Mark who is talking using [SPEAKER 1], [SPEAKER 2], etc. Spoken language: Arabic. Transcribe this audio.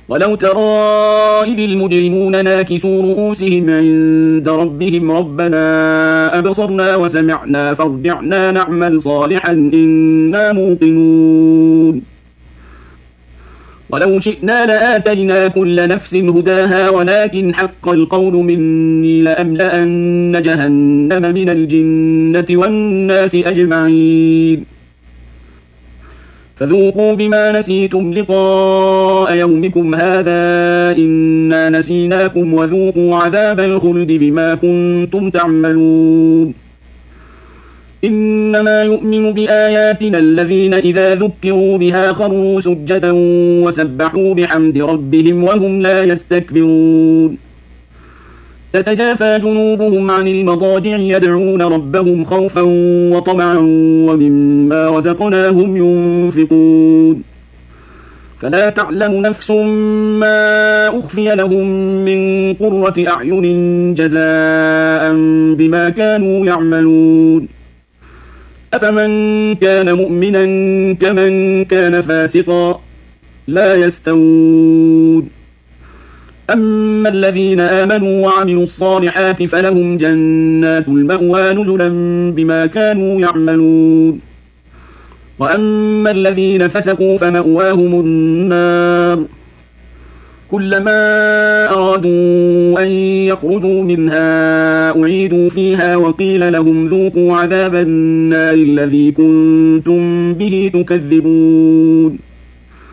[SPEAKER 1] ولو ترى إذ المجرمون ناكسوا رؤوسهم عند ربهم ربنا أبصرنا وسمعنا فارجعنا نعمل صالحا إنا موقنون ولو شئنا لآتينا كل نفس هداها ولكن حق القول مني لأملأن جهنم من الجنة والناس أجمعين فذوقوا بما نسيتم لقاء يومكم هذا إنا نسيناكم وذوقوا عذاب الخلد بما كنتم تعملون إنما يؤمن بآياتنا الذين إذا ذكروا بها خروا سجدا وسبحوا بحمد ربهم وهم لا يستكبرون تتجافى جنوبهم عن المضاجع يدعون ربهم خوفا وطمعا ومما رزقناهم ينفقون فلا تعلم نفس ما أخفي لهم من قرة أعين جزاء بما كانوا يعملون أفمن كان مؤمنا كمن كان فاسقا لا يستوون أما الذين آمنوا وعملوا الصالحات فلهم جنات المأوى نزلا بما كانوا يعملون وأما الذين فسقوا فمأواهم النار كلما أرادوا أن يخرجوا منها أعيدوا فيها وقيل لهم ذوقوا عذاب النار الذي كنتم به تكذبون